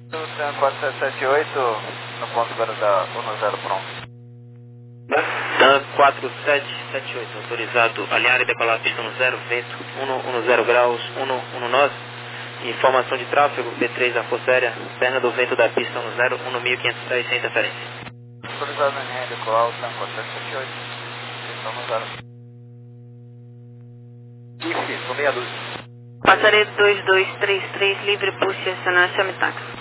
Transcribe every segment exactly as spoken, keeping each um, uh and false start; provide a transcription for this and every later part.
Tan quatro sete sete oito, no ponto agora da um zero pronto. Tan quatro sete sete oito, autorizado alinhar e decolar a pista no zero, vento cento e dez graus, cento e dez. Informação de tráfego, P três da Força Aérea, perna do vento da pista no zero, mil quinhentos e dez, sem interferência. Autorizado na linha decolar, Tan quatro sete sete oito, pista no zero. I F, no meia dúzia. Passaredo dois dois três três, livre push, acionar chame táxi.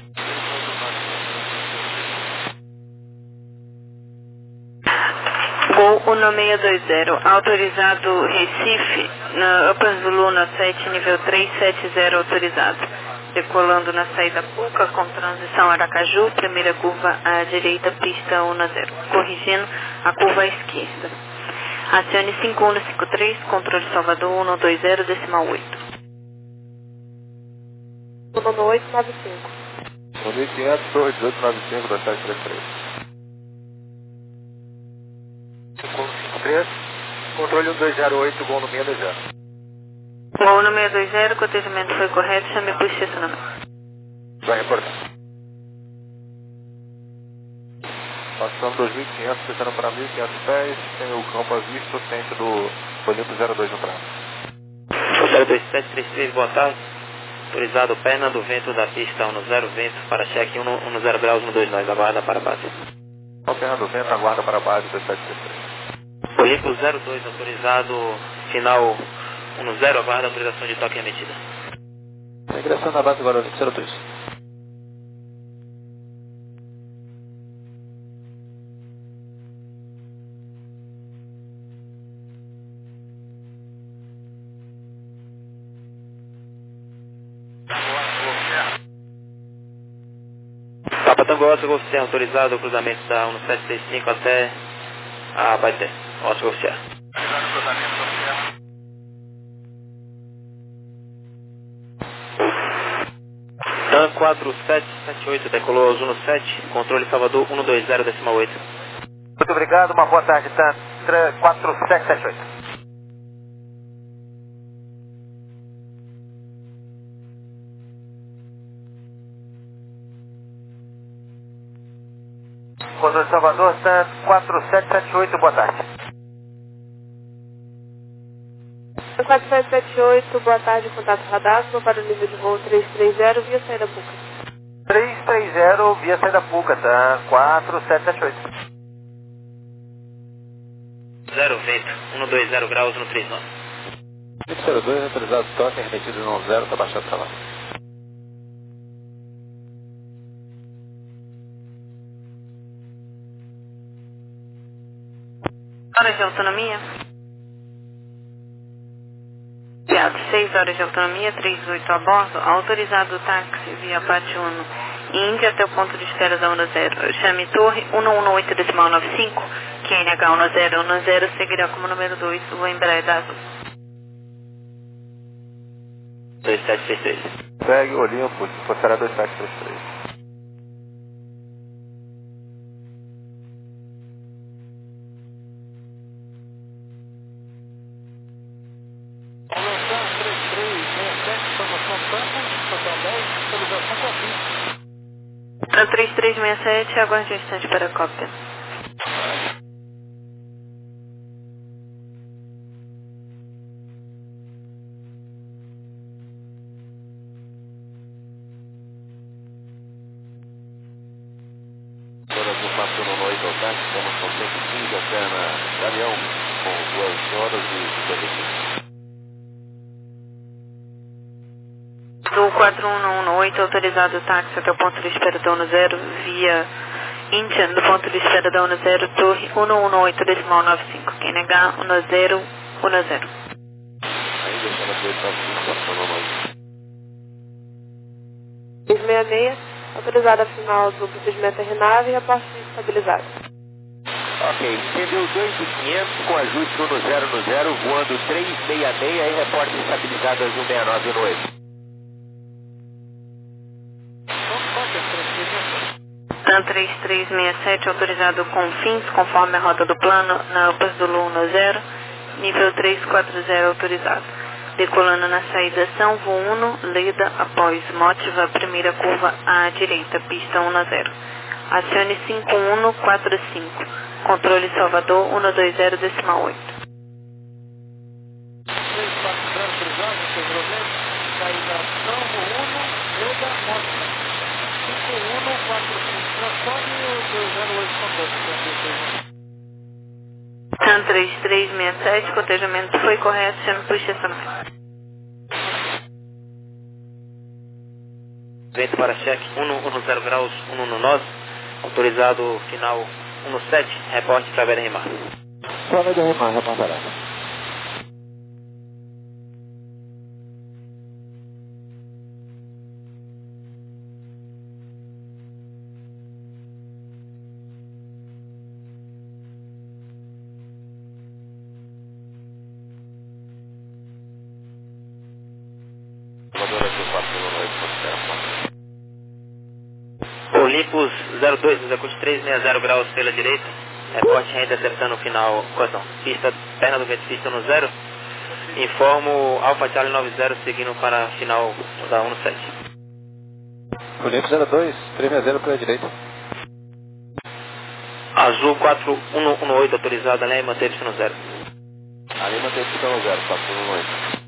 Gol um seis dois zero, autorizado Recife, na Upper Luna sete, nível três sete zero, autorizado. Decolando na saída Puca, com transição Aracaju, primeira curva à direita, pista um zero. Corrigindo a curva à esquerda. Acione cinco um cinco três, controle Salvador um dois zero, decimal oito. um oito nove cinco. um mil e quinhentos, Torre dezoito nove cinco, dois sete três três. cinco um cinco três, controle um dois zero oito, gol no seis dois zero. Gol no seis dois zero, cotejamento foi correto, chame por estacionamento. Vai reportar. Passando dois mil e quinhentos, descendo para mil e quinhentos pés, tem o campo a vista, centro do Olimpo zero dois no trânsito. zero dois sete três três, boa tarde. Autorizado perna do vento da pista um zero, vento para cheque um zero graus, um dois nove, aguarda para base. Operando o vento, aguarda para a base dois sete três três. Olimpo zero dois, autorizado final um zero, aguarda autorização de toque emitida. Ingressando na base agora, zero dois. Papa Tango Oscar Golf autorizado o cruzamento da um sete três cinco até a Baité. Oscar Golf Sierra. Tan quatro sete sete oito, decolou aos um sete, controle Salvador um dois zero, decimal oito. Muito obrigado, uma boa tarde, Tan quatro sete sete oito. Controle Salvador, Tan quatro sete sete oito, boa tarde. quatro sete sete oito, boa tarde, contato radar, para o nível de voo três três zero, via saída Puca. três três zero, via saída Puca, Tan quatro sete sete oito. zero, vento, um dois zero graus, um três nove. zero dois, autorizado toque, remetido no zero, está baixado para lá. Horas de autonomia? Piado, seis horas de autonomia, trinta e oito a bordo, autorizado o táxi via Pátio um, Índia até o ponto de espera da um zero. Chame Torre um um oito decimal nove cinco, Q N H um zero um zero, seguirá como número dois, o Embraer da Azul. dois sete três três. Segue o Olimpo, será dois sete três três. Para três três seis sete, aguarde um instante para a cópia. Todas no quatro um oito ao táxi, estamos com cento e quinze até na Galeão, com duas horas e cinquenta e cinco. Do quatro um um oito, autorizado o táxi até o ponto de espera da um zero, via Índia, do ponto de espera da um zero, Torre um um oito decimal nove cinco, Q N H um zero um zero. Aí deixando a dois nove cinco, passando mais. seis seis seis, autorizado a final do procedimento R nove e reporte estabilizado. Ok, entendeu dois mil e quinhentos com ajuste um zero no zero, voando três seis seis e reporte estabilizado azul seis nove no oito. TAN três três seis sete, autorizado com fins, conforme a rota do plano, na Upper Zulu um zero, nível três quatro zero autorizado. Decolando na saída São Vuno, Leda após Motiva, primeira curva à direita, pista um zero. Acione cinco um quatro cinco. Controle Salvador um dois zero decimal oito. três quatro zero autorizado, não tem problema. Saída São Vuno, Leda, Motiva. cinco um quatro cinco. Transforme o dois zero oito com dois. TAM três três seis sete, cotejamento foi correto, chame para o estacionamento. Vento para cheque um zero graus, um no nós, autorizado final um sete, reporte Travera Rimar. Travera Rimar, reportará. Olympus zero dois, execute três sessenta graus pela direita, reporte reinterceptando o final, não, pista, perna do vento, pista no zero, informo Alpha Charlie nove zero seguindo para a final da um sete. Olympus zero dois, três sessenta pela direita. Azul quatro um um oito autorizado, além manter pista no zero. Ali mantém pista no zero, quatro um um oito.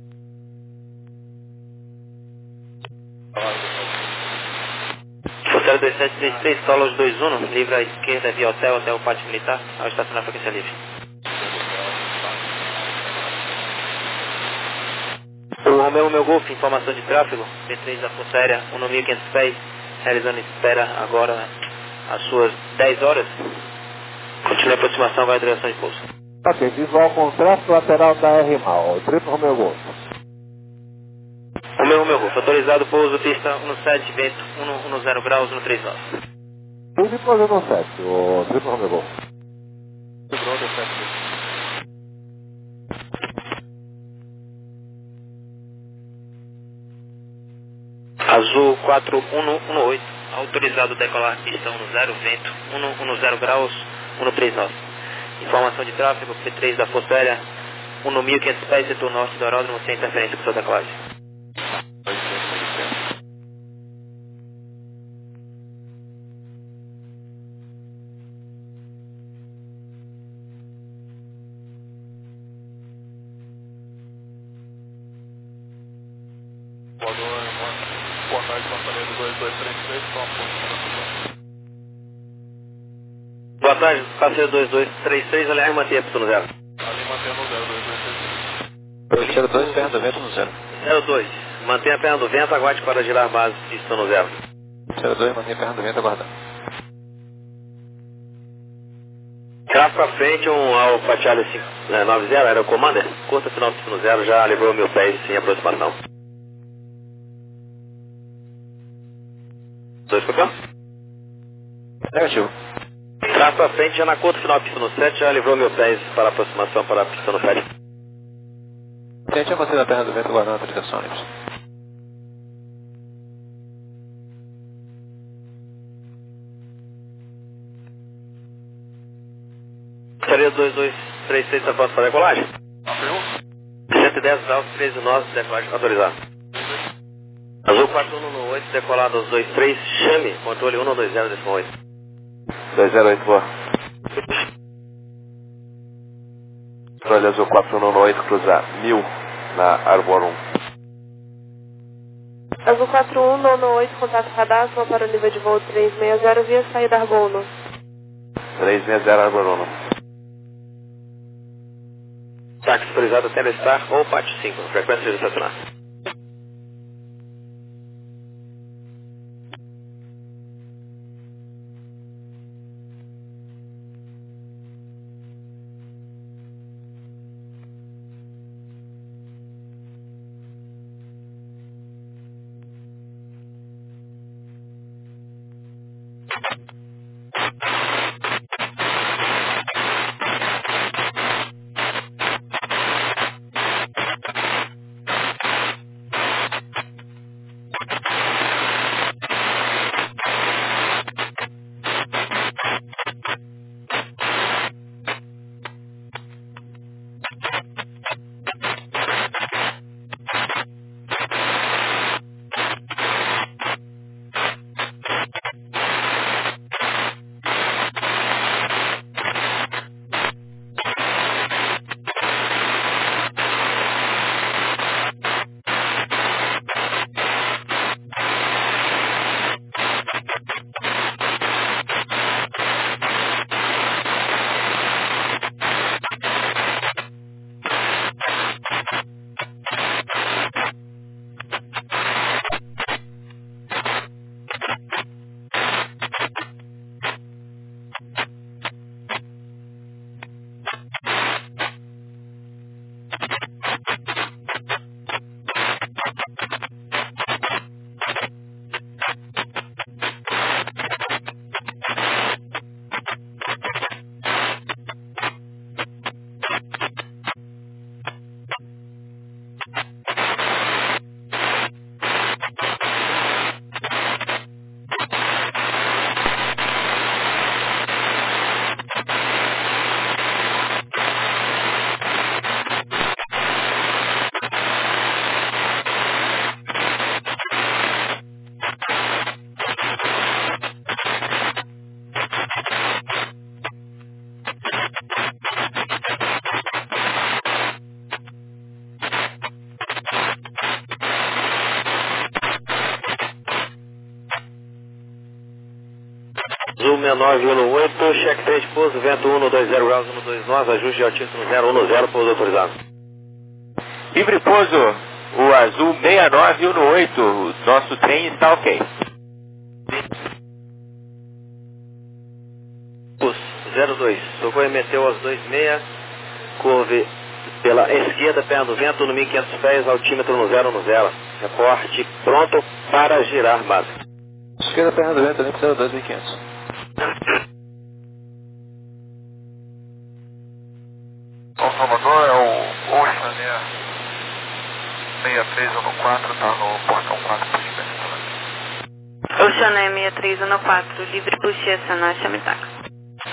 Forcério dois sete três três, Solos dois um, livre à esquerda via hotel até o pátio militar, ao estacionar frequência livre. O Romeo meu Golf, informação de tráfego, P três da Força Aérea, um mil e quinhentos pés, realizando espera agora às suas dez horas. Continue a aproximação, vai à direção de pouso. Ok, visual com tráfego lateral da R M A O, triplo Romeo Golf. O meu, meu Golf, autorizado pouso, pista um sete, vento um zero graus, um três nove. Tudo em pouso no sete, o triplo Romeo Golf. Azul quatro um um oito, autorizado decolar pista um zero, vento um zero graus, um três nove. Informação de tráfego, P três da Força Aérea, um mil e quinhentos pés, setor norte do aeródromo, sem interferência com sua decolagem. Boa tarde, companheiro dois dois três três, qual a posição? Boa tarde, parceiro dois dois três três, aliás, mantém a pista no zero. Ali mantendo o zero dois dois três três. zero dois, perna do vento no zero. zero dois, mantenha a perna do vento, aguarde para girar base, pista no zero. zero dois, mantenha a perna do vento, aguardando. Tráfego para frente, um Alpha Charlie nove zero, era o Commander, curta final pista no zero, já livrou mil pés em aproximação. dois por cá? Negativo. Tráfego para frente, já na curta final pista no sete, já livrou mil pés para aproximação para a pista no pé. Tente a manter a perna do vento, aguardando a autorização, ônibus. Seria dois dois três seis, está pronto para decolagem? cento e dez graus, treze nós, decolagem autorizada. Azul quatro um um oito, decolado aos dois três, chame, controle um dois zero decimal oito. dois zero oito, boa. Controle Azul quatro um um oito, cruzar mil na Arbor um. Azul quatro um um oito, contato cadastro para o nível de voo três seis zero via saída Arbor um. três seis zero Arbor um. Táxi autorizado Telestar ou Pátio cinco, frequência de estacionar. seis nove um oito, cheque três, pouso, vento um dois zero graus, um dois nove, ajuste de altíssimo zero um zero, pouso autorizado. Livre pouso, o azul seis nove um oito, o nosso trem está ok. zero dois, socorro emeteu aos dois seis, curve pela esquerda, perna do vento, no mil e quinhentos pés, altímetro no zero no zero. Reporte pronto para girar base. Esquerda, perna do vento, zero dois mil e quinhentos. São Salvador é o Ocean Air seis três um quatro, está no portão quatro por espectro. Ocean Air seis três um quatro, livre puxê, Sana Chamitaka.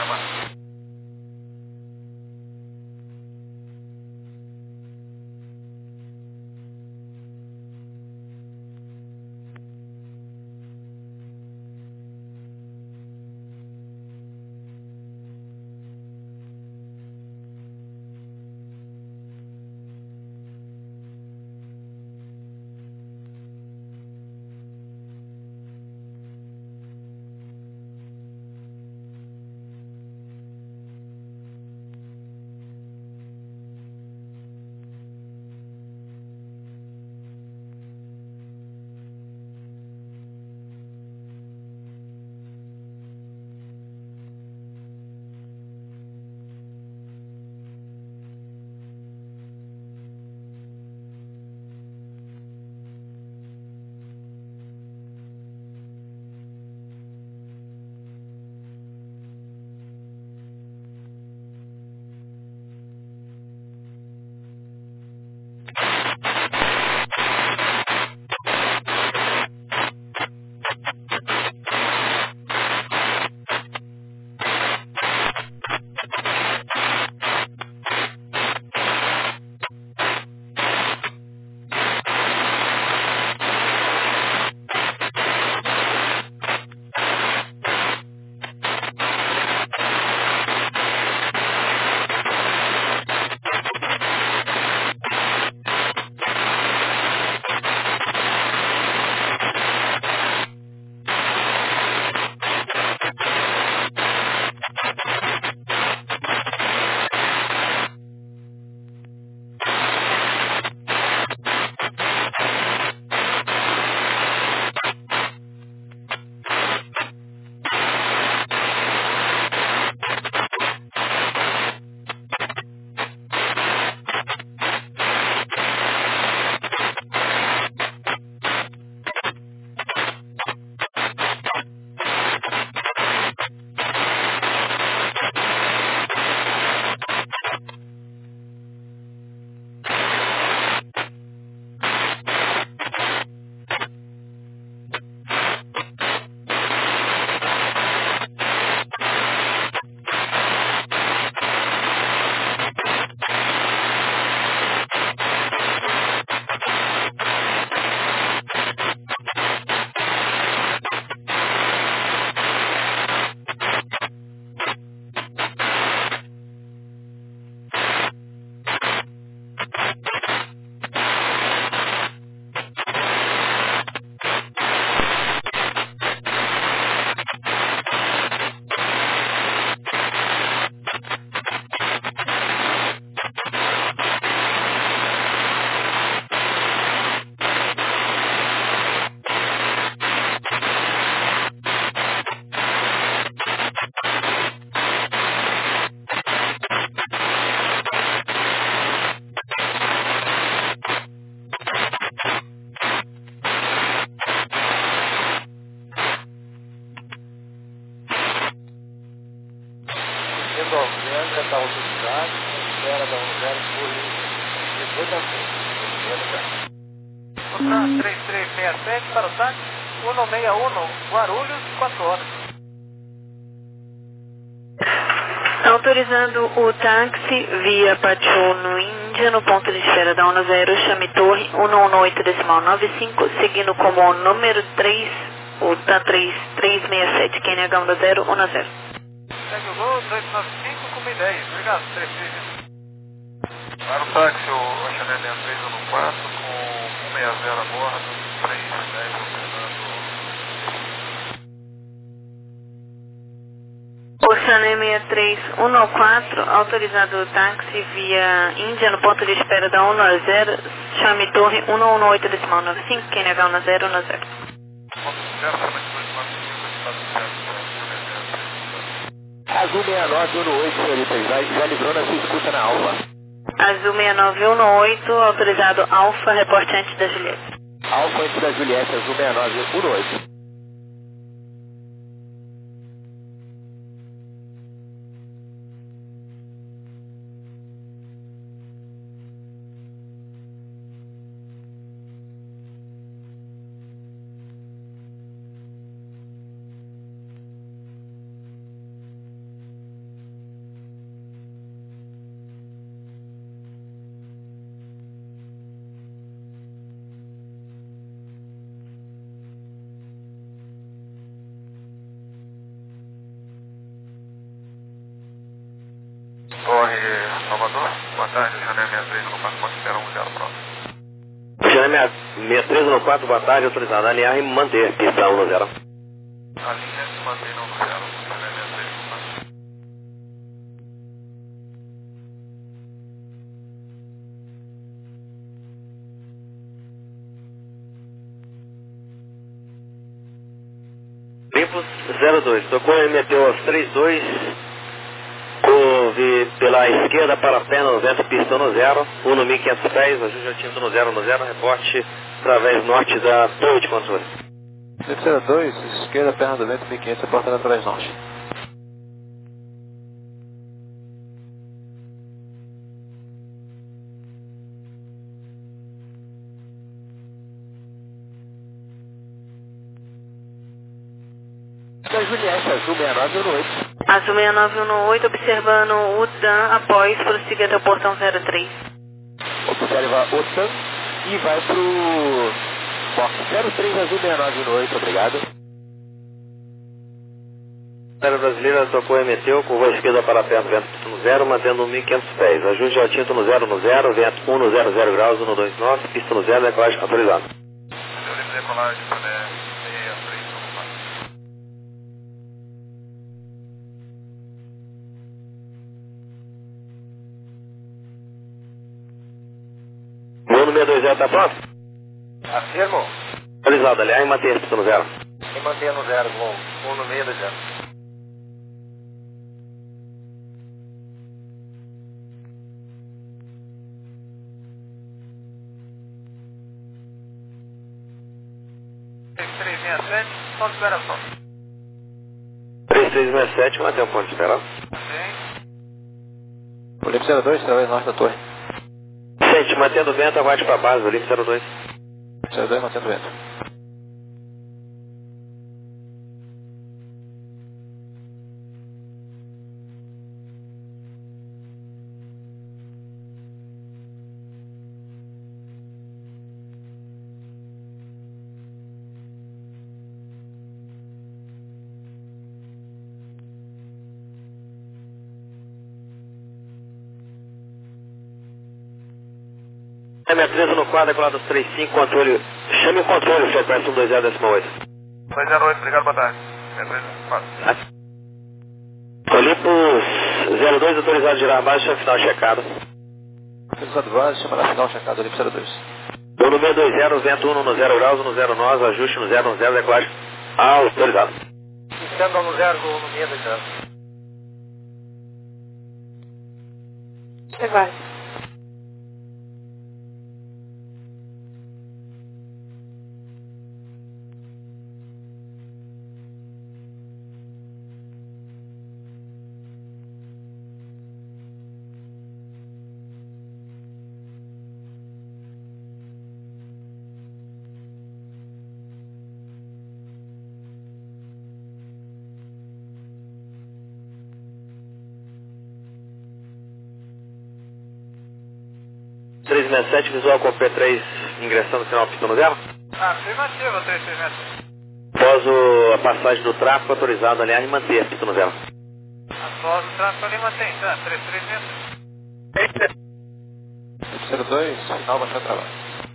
da autoridade, espera da um zero por dezoito a seis. Trans três três seis sete para o táxi um seis um, Guarulhos, quatro horas. Autorizando o táxi via Pachono Índia no ponto de espera da um zero, chame torre um um oito decimal nove cinco, seguindo como o número três, o T A três três seis sete, Q N H um zero um zero. Segue o gol, dois nove cinco com dez. Obrigado, três três. Para o táxi, o Ocean Air três um quatro com um seis zero a bordo, três dez operando. três um quatro, autorizado o táxi via Índia no ponto de espera da um zero, chame torre um um oito decimal nove cinco, Q N H um zero um zero. Azul seis nove um oito, senhorita, já, já livrou na sua escuta na Alfa. Azul seis nove um oito, autorizado Alfa, reporte antes da Juliette. Alfa antes da Juliette, Azul seis nove um oito. Torre Salvador, boa tarde, Jané sessenta e três no quatro, pode esperar um zero próximo. Jané sessenta e três no quatro, boa tarde, autorizado a alinhar e manter, pista um zero. A linha se mantém no zero, Jané sessenta e três no quatro. Limpos zero dois, tocou e meteu aos três dois. Houve pela esquerda para a perna no vento, pista no zero, um no mil e quinhentos pés, ajuste atinto no zero no zero, reporte através norte da torre de controle. Felipe zero dois, esquerda, perna do vento, mil e quinhentos, reportando através norte. Da Juliette, Azul seis nove um oito. Azul seis nove um oito, observando o D A M após prosseguir até o portão zero três. Observa o T A M e vai pro box zero três, Azul seis nove um oito, obrigado. Série brasileira tocou e meteu, curva esquerda para a perna, vento pista no zero, mantendo mil e quinhentos pés, ajuste ao tinto no zero no zero, vento um no zero zero graus, um no dois nove, pista no zero, decolagem autorizado. Deu livre decolagem, Jané sessenta e três no quatro. Voo no seis dois zero está pronto? Afirmo. Autorizado, aliás, e manter, pista no zero. E mantém no zero, voo. Um no meio do zero. três seis seis sete, ponto de esperação. três seis seis sete, mantém o ponto de espera. Sim. Felipe zero dois, através norte da torre. Gente, mantendo o vento, aguarde para a base, Olimpio zero dois. zero dois, mantendo o vento. M três no quadro, decolado três cinco, controle. Chame o controle, frequência um dois zero decimal oito. dois zero oito, obrigado, boa tarde. sessenta e três no quatro. Olimpos zero dois, autorizado a girar base, chama final checado. Autorizado base, chama na final checado, Olipe zero dois. Voo no seis dois zero, vento um no zero graus, um no zero nove, ajuste no zero no zero, decolagem autorizado. Descendo no zero, voo no meio do zero. Você vai. três seis sete, visual com P três ingressando no final pista no zero. Ah, afirmativa, três seis sete. Após o, a passagem do tráfego, autorizado, aliás, e manter pista no zero. Após o tráfego ali mantém, tá? três três sete. Felipe zero dois, final baixando trabalho.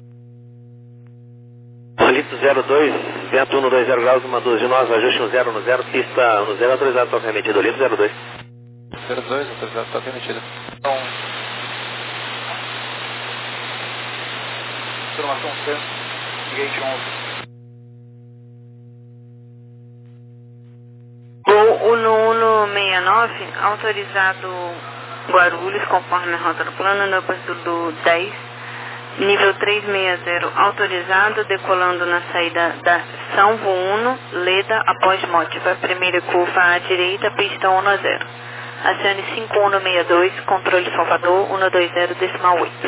Olimpos zero dois, vento um no dois zero graus, uma duas de nós, ajuste no zero no zero, pista no zero, autorizado toque remetido, Olimpos zero dois. zero dois, autorizado toque emitido. Então, informação C, gate onze. Gol um um seis nove, autorizado Guarulhos, conforme a rota do plano, no Zulu dez, nível trezentos e sessenta, autorizado, decolando na saída da São Vuno, Leda, após Mótiva, primeira curva à direita, pista um a zero. Acione cinco um seis dois, controle Salvador, um dois zero, decimal oito.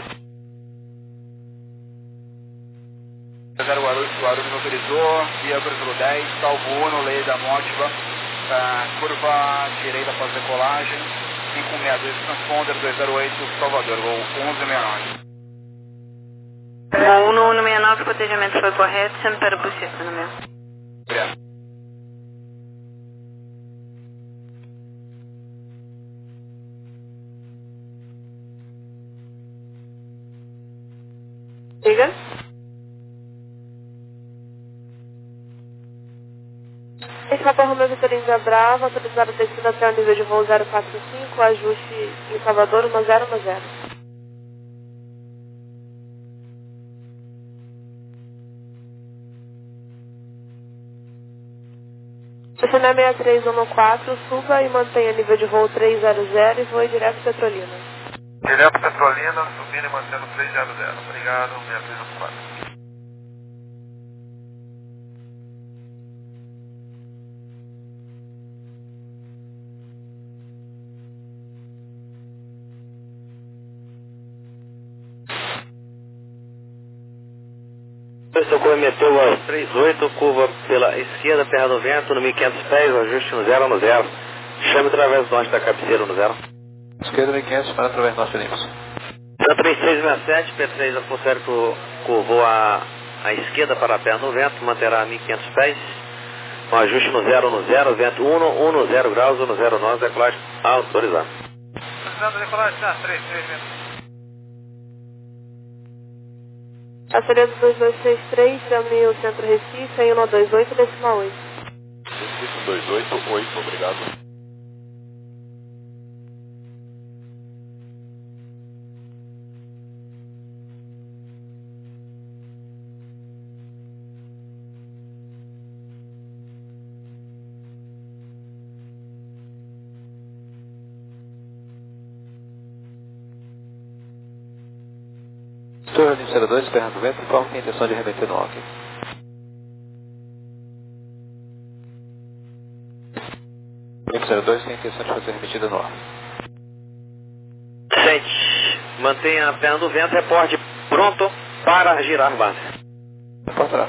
zero Guarulhos, Guarulhos autorizou, via Zulu dez, Salvo Uno, Leda, Mótiva, uh, curva direita após decolagem, cinco um seis dois, transponder dois zero oito, Salvador, voo onze sessenta e nove. Gol um um seis nove, cotejamento foi correto, sempre para o possível, no meu. Obrigado. Diga. Esse Papa Romeo Vitorino Brava, autorizado a descida até o nível de voo zero quatro cinco, ajuste em Salvador um zero um zero. Estacionar seis três um quatro, suba e mantenha nível de voo três zero zero e voe direto Petrolina. Direto Petrolina, subindo e mantendo três zero zero. Obrigado, seis três um quatro. Socorro emeteu às três oito, curva pela esquerda, terra do vento, no mil e quinhentos pés, ajuste no zero no zero. Chame através do norte da cabeceira no zero. Esquerda mil e quinhentos, para através do norte limpos. três seis seis sete, P três atmosférico curvou à, à esquerda para a perna do vento, manterá mil e quinhentos pés, um ajuste no zero no zero, vento um no zero graus, um zero nove, decolagem autorizado. Autorizado a decolagem, tá, três três vento. Acelerando dois dois seis três, chame o Centro Recife em um dois oito, decimal oito. Recife dois oito oito, obrigado. Torre zero dois, terra do vento, informa que tem intenção de remeter no ok. zero dois tem intenção de fazer remetida no ar. Sente, mantenha a perna do vento, reporte pronto para girar base. Reportará.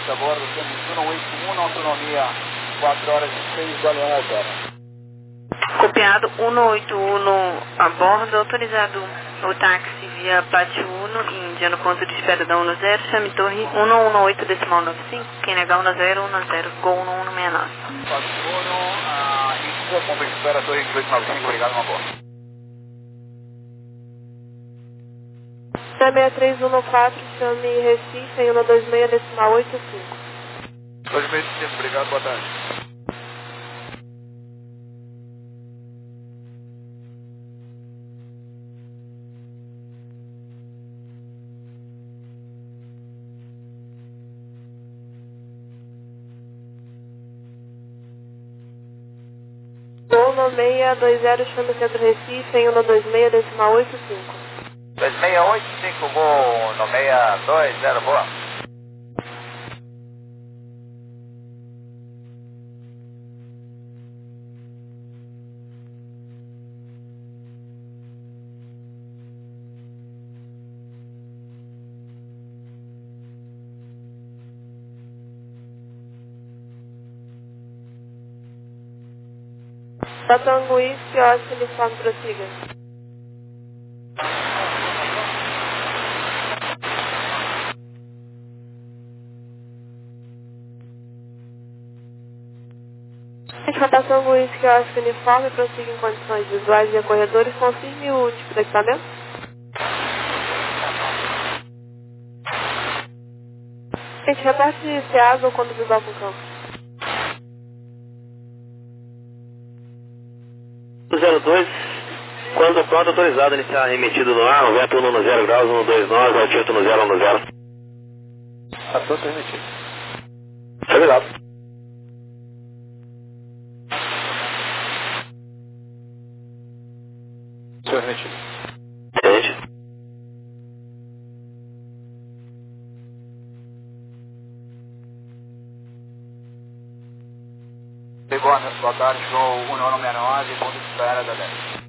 tripulantes a bordo, temos cento e oitenta e um, autonomia quatro horas e seis, Galeão Altera. Copiado cento e oitenta e um a bordo, autorizado o táxi via Pátio um, Índia, no ponto de espera da um zero, chame torre cento e dezenove decimal noventa e cinco, quem negar um zero, um zero, Gol cento e sessenta e nove. Pátio um, Índia, ponto de espera, torre dezoito noventa e cinco, obrigado, uma boa. seis três um quatro, chame Recife, cento e vinte e seis decimal oitenta e cinco. dois meses de tempo, obrigado, boa tarde. Gol nove seis dois zero, chame Centro Recife, cento e vinte e seis decimal oitenta e cinco. dois seis oito cinco, Gol nove seis dois zero, boa. Tatango Whisky, Oscar, uniforme, prossiga. Rotação Whisky, Oscar, uniforme, prossiga em condições visuais e corredores, confirme o tipo de equipamento. Gente, reparte se água quando visual com campo. zero dois, quando pronto, autorizado a iniciar remetido no ar, o vento um zero graus, um dois nove, altitude no zero um zero. Está pronto remetido. Obrigado. Senhor remetido. Gente. Boa, boa tarde, João um nove seis nove, ponto de espera da dez.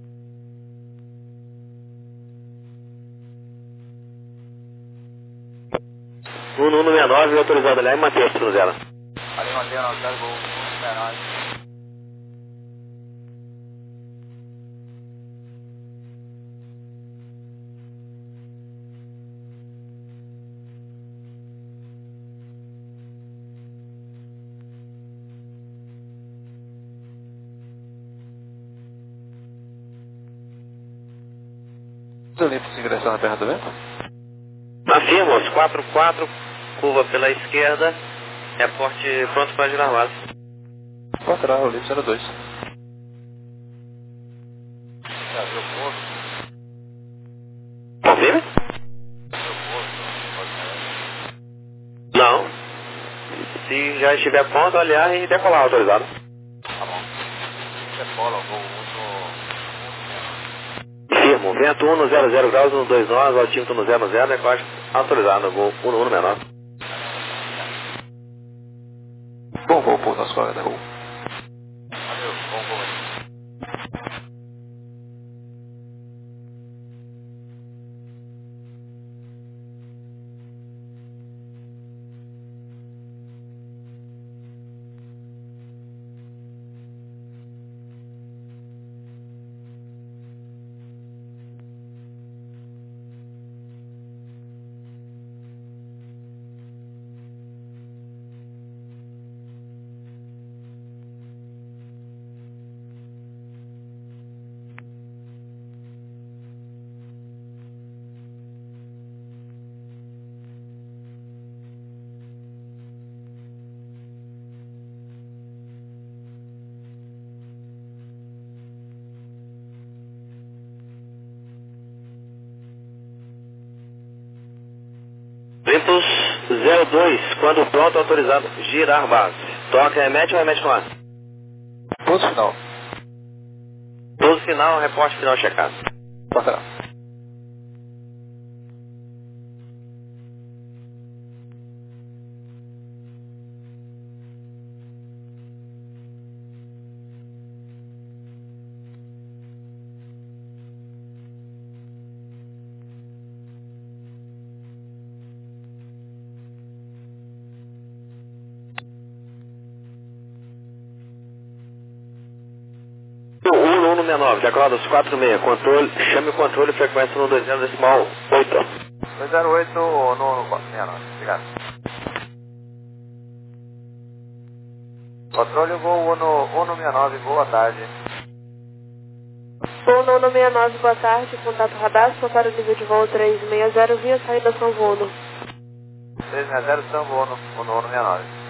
um um seis nove, autorizado aliás, manter o altitude no zero. Ali mantendo o zero, Gol um seis nove. Olímpicos ingressando na perna do vento? Afirmos, quatro quatro, curva pela esquerda, reporte pronto para girar base. Lateral, Olímpio zero dois. Confirme? Não. Se já estiver pronto, aliar e decolar, autorizado. Tá bom. Decola, Gol um. Firmo, vento um zero zero graus, um dois nove, altímetro no zero zero, decola autorizado, Gol um um seis nove. Bom voo por nosso colega da rua. Valeu, bom voo aí. Ventos zero dois, quando pronto, autorizado, girar base. Toca, remete ou remete no ar? Ponto final. Pouso final, reporte final checado. Lateral. um seis nove, decorados quatro seis, controle, chame o controle, frequência no dois zero decimal oito. dois zero oito, no quatro seis nove, obrigado. Controle voo Uno, Uno seis nove, boa tarde. Voo Uno sessenta e nove, boa tarde, contato radar, para o nível de voo três seis zero, via saída São Vono. três seis zero, São Vono, Uno sessenta e nove.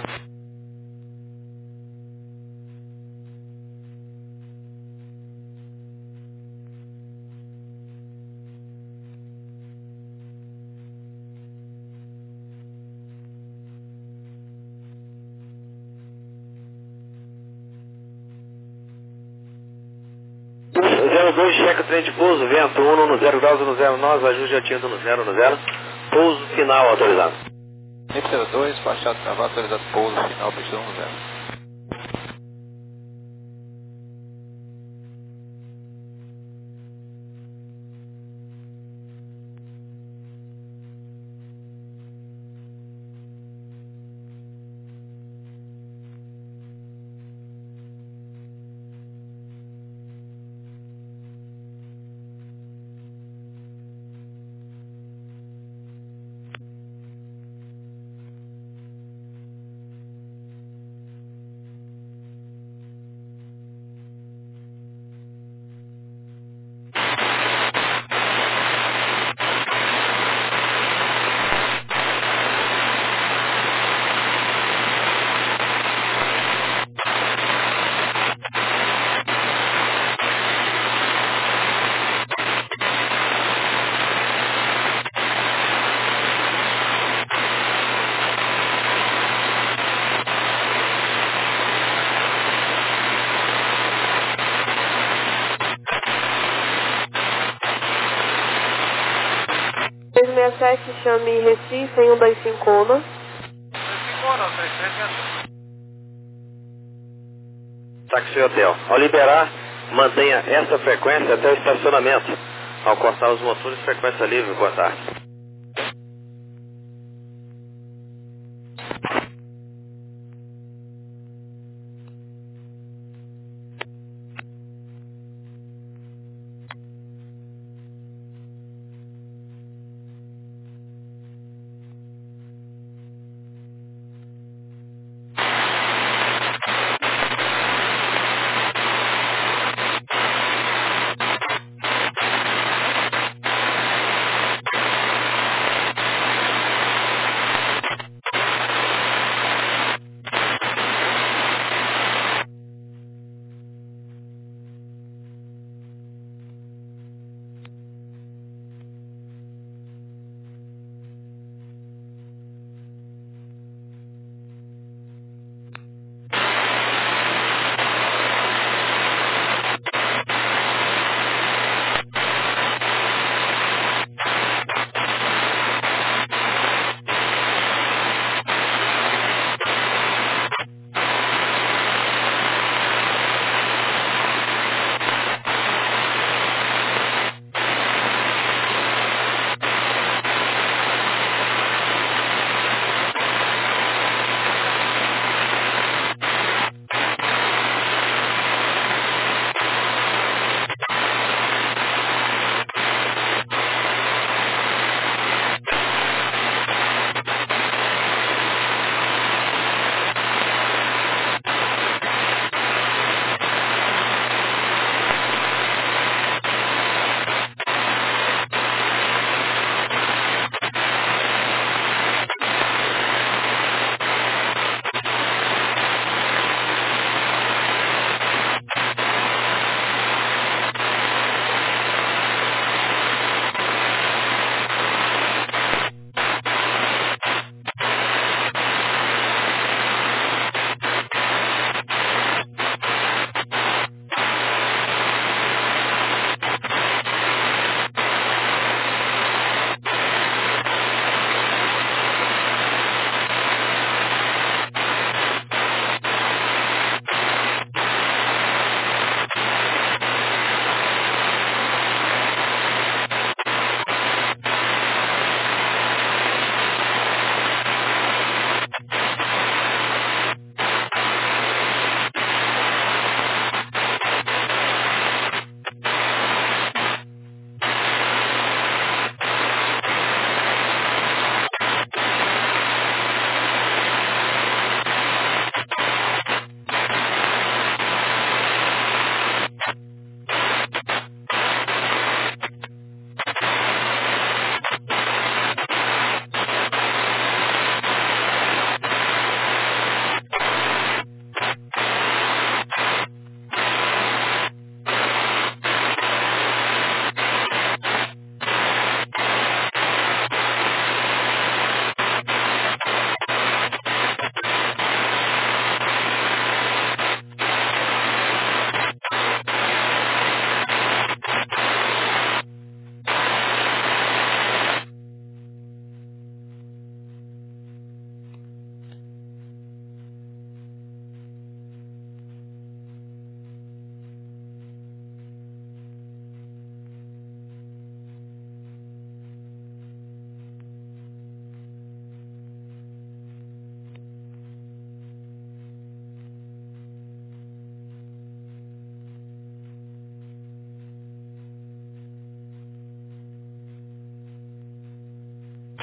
zero dois, checa o trem de pouso, vento um no zero graus, no zero nove, ajuste atinto no zero, no zero, pouso final autorizado. Y dois, baixado travado, autorizado, pouso final, pedido um zero. três seis sete, chame Recife em um dois cinco Ona. Táxi Hotel. Ao liberar, mantenha essa frequência até o estacionamento. Ao cortar os motores, frequência livre, boa tarde.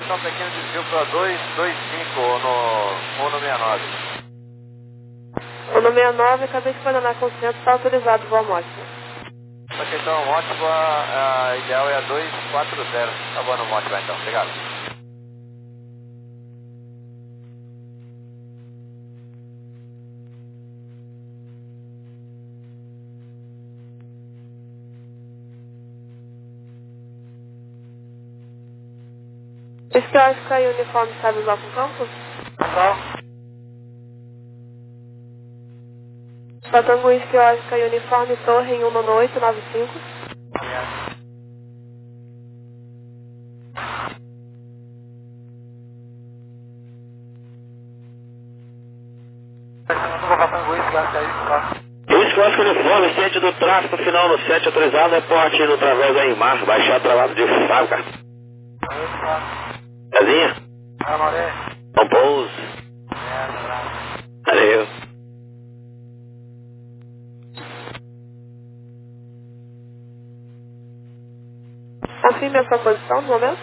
Então, pequeno desvio para dois dois cinco no Uno sessenta e nove. Uno sessenta e nove, acabei de coordenar com o centro, está autorizado voa Motiva. Ok, então, Motiva, a ideal é a dois quatro zero. Tá bom no Motiva, então. Obrigado. Isso que eu acho que aí o uniforme sabe usar com campo? Qual? Patango isso que eu acho que aí o uniforme torre em um nono oito nove cinco. Isso que eu acho que o uniforme, ciente do tráfego final no sete autorizado, reporte no través aí em março, baixar travado de fábrica. Casinha? Compose. Valeu. Confirme a sua posição no momento.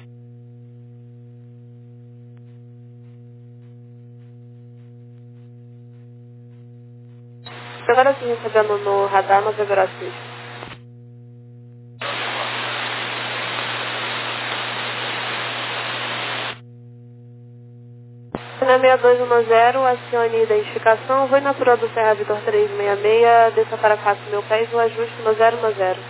Agora sim, recebendo no radar nove seis. Na seis dois um zero, acione identificação, voo natural do Serra Vitor trezentos e sessenta e seis, desça para quatro mil pés, o ajuste no zero um zero.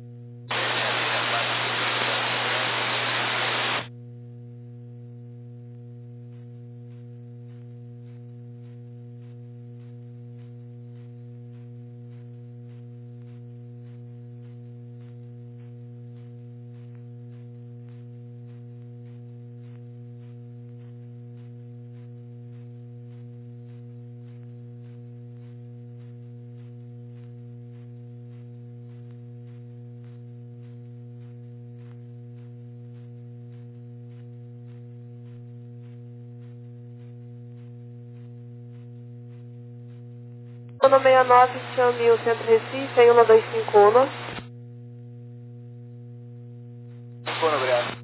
Uno sessenta e nove, chame o Centro Recife, em um dois cinco um. Bom, obrigado.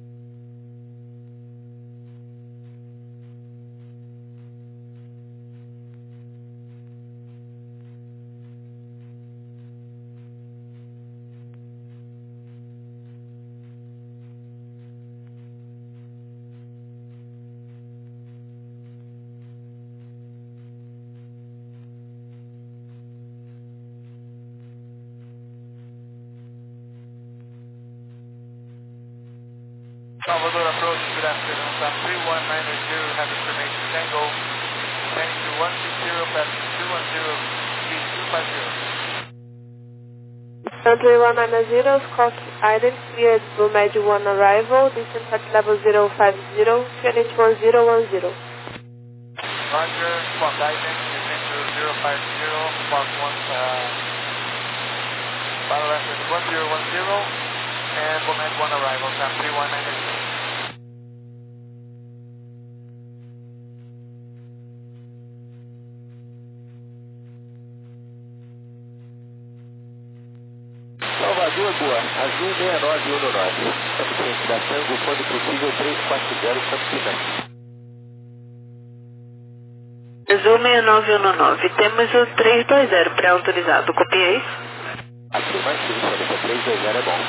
Salvador approach, good afternoon. Time three one nine zero, have information Tango. Heading to one six zero, passing two one zero, speed two five zero. Country one nine zero, Scott Island, cleared Blue Med one arrival, distance at level zero five zero, Q N H one zero one zero. Roger, Scott Island, descend to zero five zero, Spark one, uh, final reference one zero one zero, and Blue Med one arrival, time three one nine zero. Salvador, boa. Azul seis nove um nove. Paciente da Tango, quando possível, três quatro zero, Campinas. Azul seis nove um nove. Temos o três dois zero pré-autorizado. Copia isso? Aqui mais sim, Xerife, três dois zero é bom.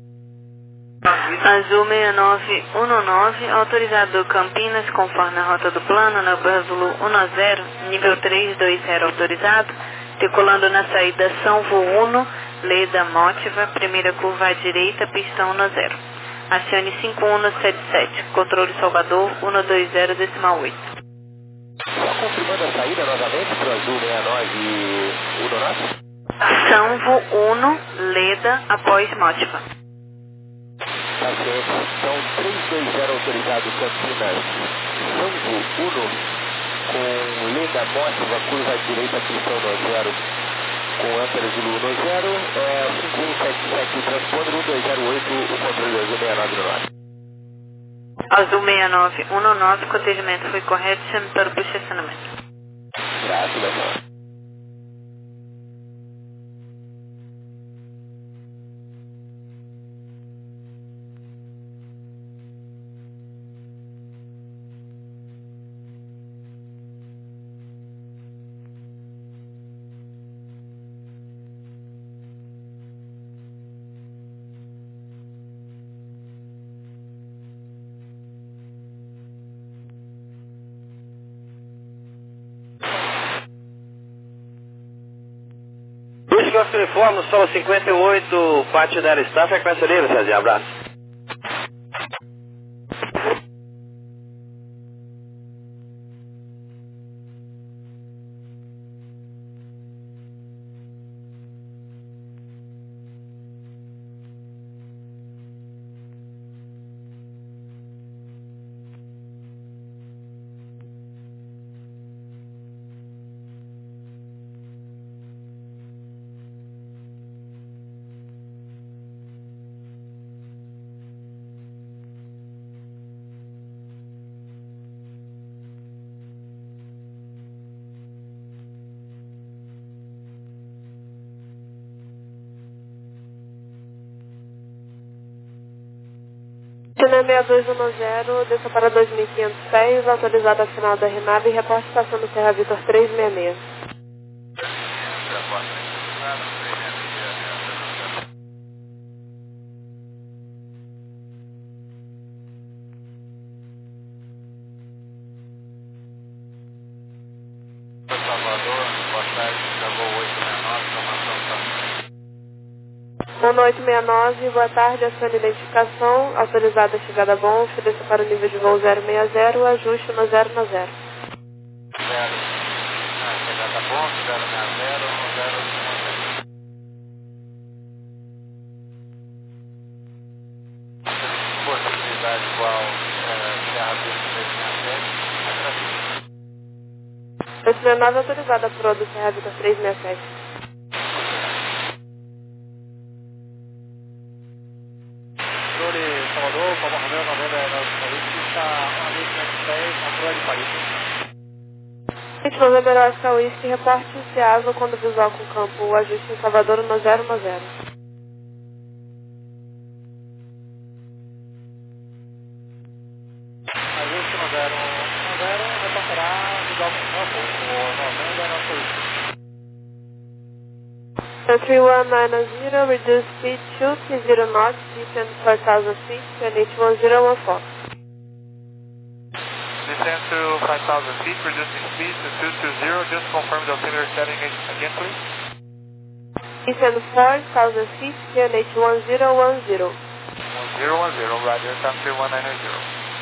Azul seis nove um nove, autorizado Campinas, conforme a rota do plano, na Brasulu um zero, nível três dois zero autorizado, decolando na saída São Voluno, Leda Motiva, primeira curva à direita, pistão um zero. Acione cinco um sete sete, controle Salvador um dois zero decimal oito. Só confirmando a saída novamente para o Azul seis nove um nove? São Voluno, Leda, após Motiva. Paciente, então três dois zero autorizado Campinas, Sango Uno, com Leda Motiva, curva à direita, pistão um zero, com âncora Zulu um zero, é, cinco um sete sete, transponder um dois zero oito, o controle do Azul seis nove um nove. Azul seis nove um nove, cotejamento foi correto, chame para o estacionamento. Graças a Deus. uniforme, solo cinquenta e oito, pátio da Aerostaff, frequência livre, Cezinha, abraço. China seis dois um zero, desça para dois mil e quinhentos pés, autorizado a final da Renave e reporte estação do Serra Vitor trezentos e sessenta e seis. Salvador, boa tarde, Salvador oito seis nove, informação para... Ono oito seis nove, boa tarde, acione identificação, autorizada a chegada a bom, ofereça para o nível de voo zero seis zero, ajuste no zero no zero. Zero, ah, chegada a bom, zero seis zero, zero um zero. Possibilidade igual Serra Vitor trezentos e sessenta e sete, oito seis nove, autorizada para o do Serra Vitor trezentos e sessenta e sete. Salvador, Palma Romeo, noventa e nove, está uma vez quinhentos pés, na Praia de Paris. vinte November Oscar Whisky, reporte Ceasa quando visual com campo, o ajuste em Salvador no zero no zero. Ajuste no zero no zero, reportará visual com campo, o November Oscar Whisky. three one nine zero, reduce speed two three zero knots, descend four thousand feet, N H one zero one four. Descend to five thousand feet, reducing speed to two two zero, just confirm the altimeter setting again please. Descend four thousand feet, N H one zero one zero. one zero one zero, Roger, time three one nine zero.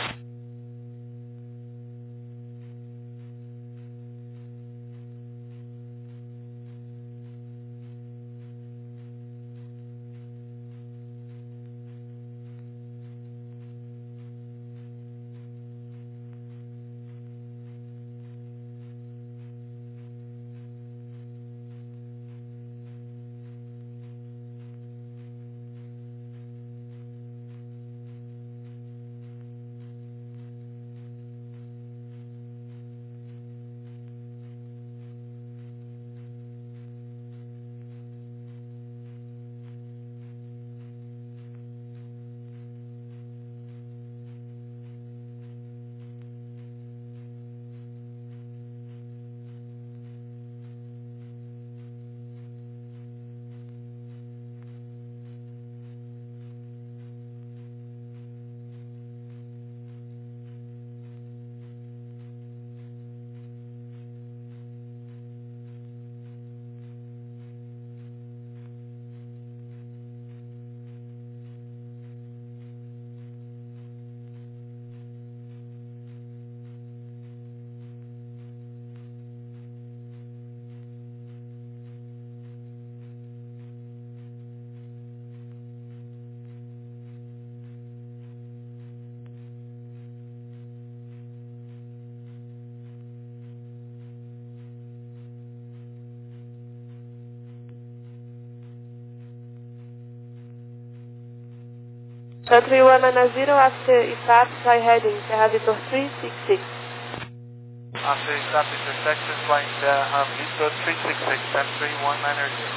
three one nine zero, after I T A P, fly heading, Serra Vitor three six six. After I T A P intersection, flying Serra Vitor three six six, time three one nine zero.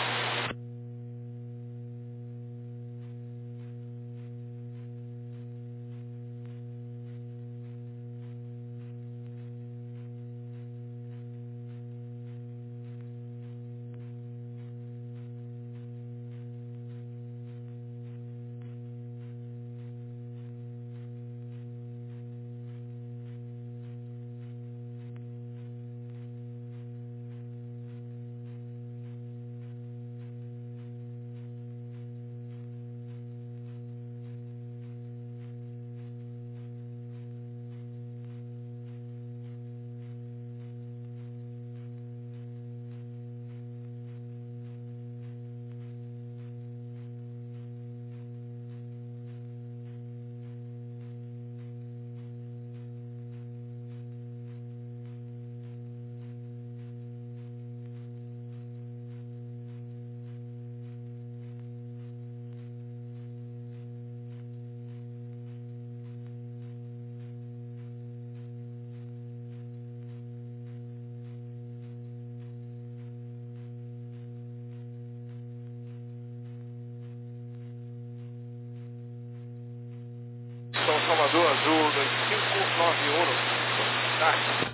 Salvador, Azul dois cinco nove um. Tarde.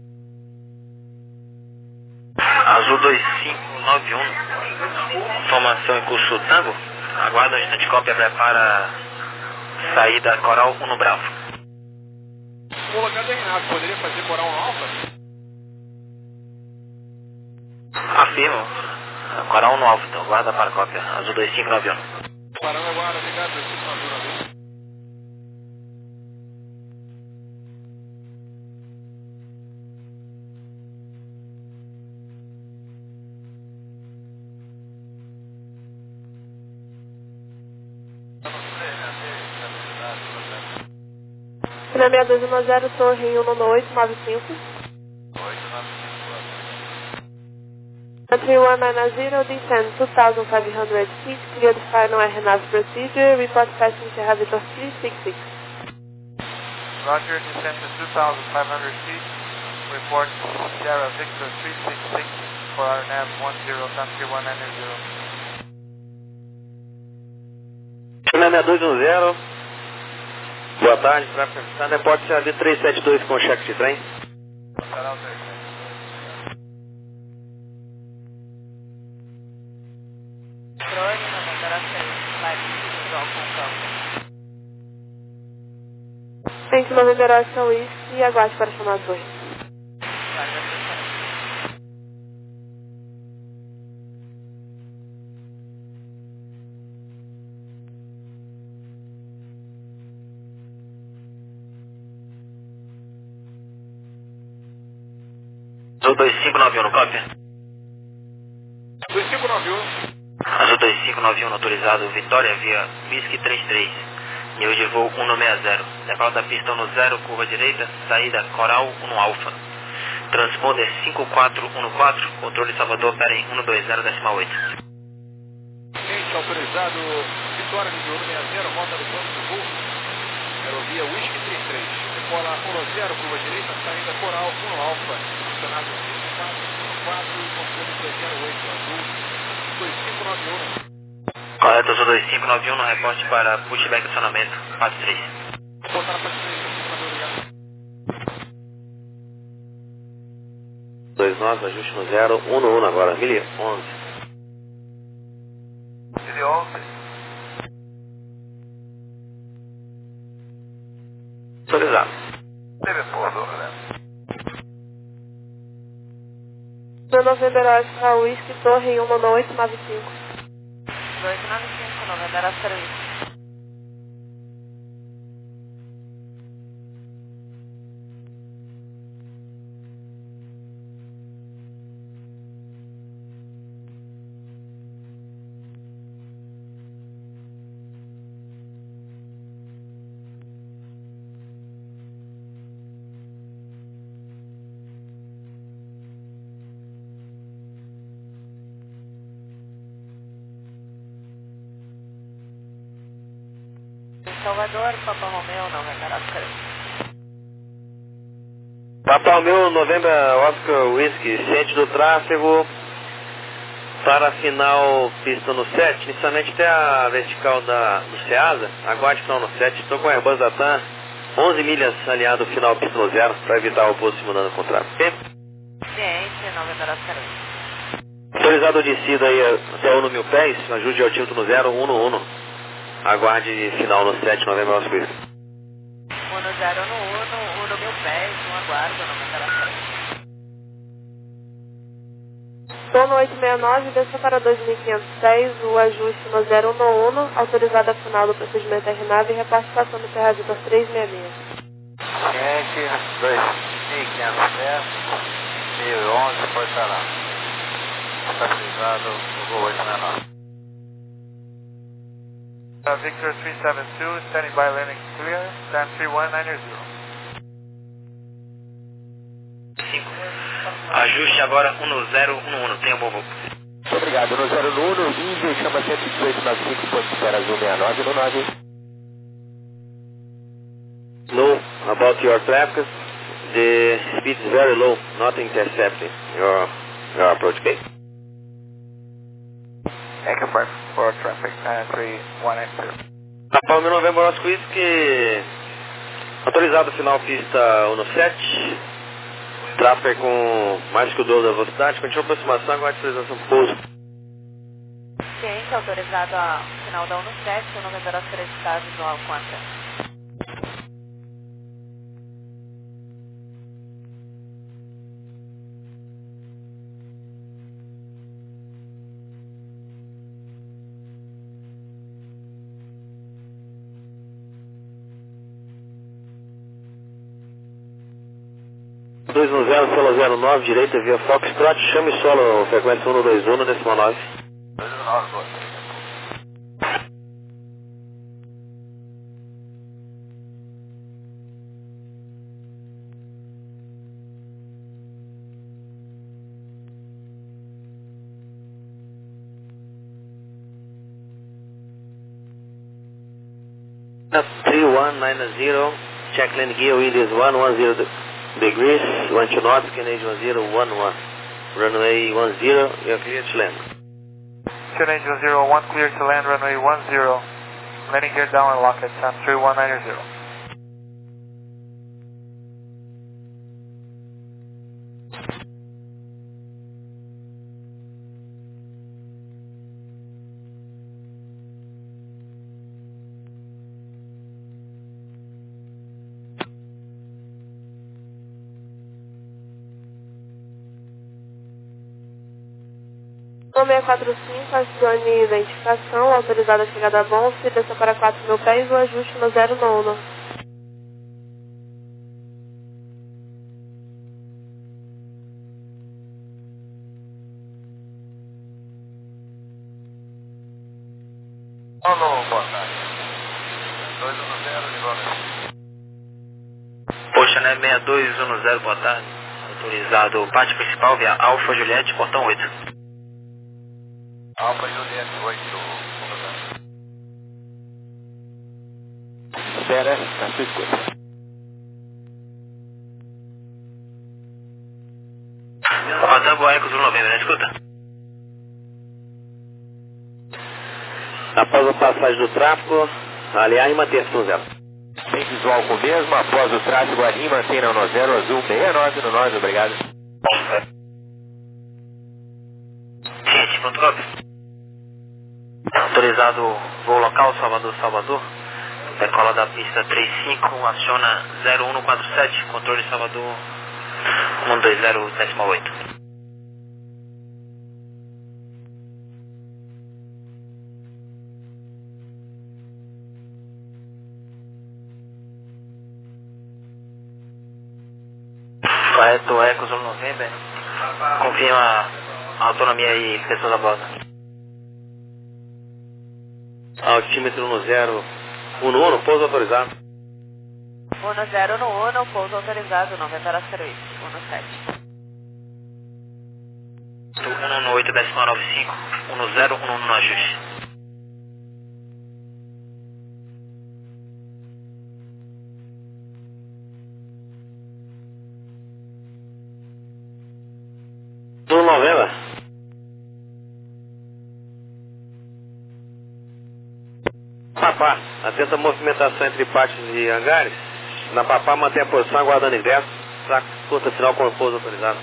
Azul dois cinco nove um, informação em curso Tango, aguarda um instante, cópia, prepara saída Coral um no Bravo. Homologado é Renato, poderia fazer Coral um Alfa? Afirmo, Coral um no Alfa, então, guarda para cópia, Azul dois cinco nove um. Coral é guarda, obrigado, dois cinco nove um. Final seis dois um zero, torre um nove oito nove cinco. three one nine zero, descend two thousand five hundred feet, clear the final R N A V procedure, report passing to Habitat three six six. Roger, descend to two thousand five hundred feet, report Sierra Victor three six six for R N A V one zero, three one nine zero. Final seis dois um zero. Boa tarde, tráfego Standard, pode ser a V três sete dois com cheque de trem. Thank you, November Oscar Whisky, e aguarde para chamar dois. Azul dois cinco nove um no cópia. dois cinco nove um. Azul dois cinco nove um autorizado, Vitória via Whisky trinta e três. Nível de voo um nove seis zero. Decola da pista um no zero, curva direita, saída Coral um no Alfa. Transponder cinco quatro um quatro, controle Salvador, Peren um dois zero, décima oito. Gente, autorizado, Vitória nível um seis zero, volta do campo do voo. Aerovia Whisky trinta e três. Decola um zero, curva direita, saída Coral um no Alfa. Funcionado cinco quatro um quatro, controle dois zero oito, Azul dois cinco nove um. Correto, Azul dois cinco nove um no reporte para pushback acionamento, quatro três. Vou botar na parte três, dois cinco nove um, obrigado. dois nove, ajuste no zero, um no um agora, mil onze. mil onze. Autorizado. Teve pouso, né? No November Oscar Whisky, torre um nove oito nove cinco. dois nove cinco, November Oscar Whisky. Salvador, Papa Romeo, November Oscar Whisky. Papa Romeo, November Oscar Whisky, ciente do tráfego para a final pista no sete, inicialmente até a vertical da, do Ceasa, aguarde final no sete, estou com a Airbus da TAM, onze milhas alinhado final pista no zero, para evitar o pouso simulando o contrato, ok? Ciente, November Oscar Whisky. Autorizado de descida aí até um no mil pés, ajuste de altímetro no zero, um no um. Aguarde final no sete, November Oscar Whisky. um no zero, no um, um no mil pés, um aguardo, November Oscar Whisky. Sono oito seis nove, desça para dois mil quinhentos e dez, o ajuste no zero um no um, autorizada final do procedimento R N A V e repartição do Terra Vitor trezentos e sessenta e seis. Gente, dois mil quinhentos e dez, mil e onze, Porto Alegre. Autorizado, o voo oito seis nove. Uh, Victor three seven two, standing by landing clear, stand three one nine zero. cinco. Ajuste agora um no zero um no um, tenha bom voo. Muito obrigado, no zero no um, Índio, chama cento e dezoito nove cinco, ponto zero azul sessenta e nove no nove. Low, about your traffic, the speed is very low, not intercepting your, your approach, okay? Thank you for, for traffic, uh, three one eight zero. Papa Romeo, November Oscar Whisky, Autorizado final pista um sete. Tráfego com mais que o dobro da velocidade. Continua aproximação, agora autorização pouso. Ciente, autorizado a final da um sete, o nome será acreditado no Alcântara. dois um zero, solo zero nove, direita via Foxtrot, chame solo, frequência um dois um, decimal nove. three one nine zero, check land gear, wind is one one zero degrees, one two knots, Canadian one zero one one. Runway one zero, you're clear to land. Canadian one zero one, clear to land, runway one zero. Landing gear down and lock at sun three one nine zero. seis quatro cinco, acione identificação, autorizada a chegada a bom, se desça para quatro mil pés, o ajuste no zero nono. Alô, boa tarde. dois um zero, Nicolas. Poxa, né? seis dois um zero, boa tarde. Autorizado parte principal via Alfa Juliette, portão oito. Alfa Juliette oito. Espera, na sua escuta. Comandante Boa Eco Zulu noventa, né? Escuta. Após a passagem do tráfego, aliar e manter-se no zero. Sem visual com o mesmo, após o tráfego ali, mantenha no zero azul sessenta e nove no nós, obrigado. Gente, ponto top. Autorizado voo local Salvador, Salvador. Decola da pista trinta e cinco, aciona zero um quatro sete, controle Salvador um dois zero decimal oito. Correto, Eco Zulu November. Confirma a autonomia e pessoas a bordo. Altímetro no zero um um, pouso autorizado. um zero um, pouso autorizado, noventa horas serviço, um sete. um oito decimal nove cinco, um zero um no ajuste. Zulu November. Papá, atenta a movimentação entre pátios e hangares. Na Papá, mantém a posição aguardando ingresso. Saco, curta final com pouso autorizado.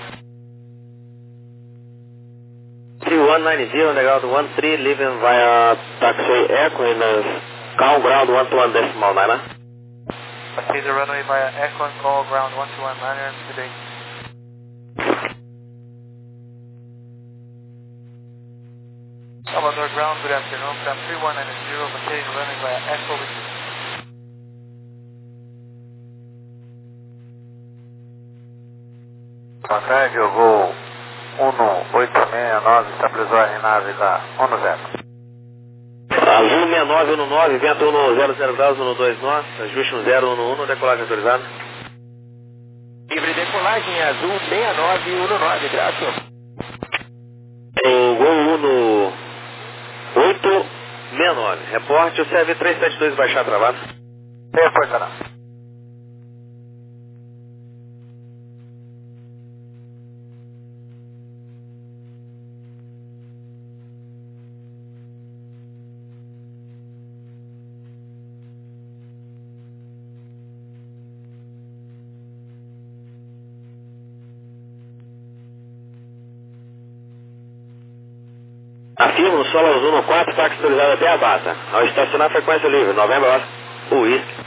three one nine zero, legal do one three, leaving via taxiway Echo in the call ground one two one decimal nine, né? Proceed the runway via Echo and call ground one two one niner today. Salvador ground, good afternoon, from three one nine zero, proceed runway via Echo with you. Boa tarde, eu vou um oito seis nove, estabilizou a aeronave da um zero. Azul seis nove um nove, vento um zero zero graus, um dois nós, ajuste um zero um um, decolagem autorizada. Livre decolagem azul seis nove um nove, graças. O Gol um oito seis nove, reporte, o C V três sete dois baixar travado. Reportará. Afirmo no solo Azul no quatro, táxi autorizado até a bata. Ao estacionar frequência livre, Novembro, Whisky.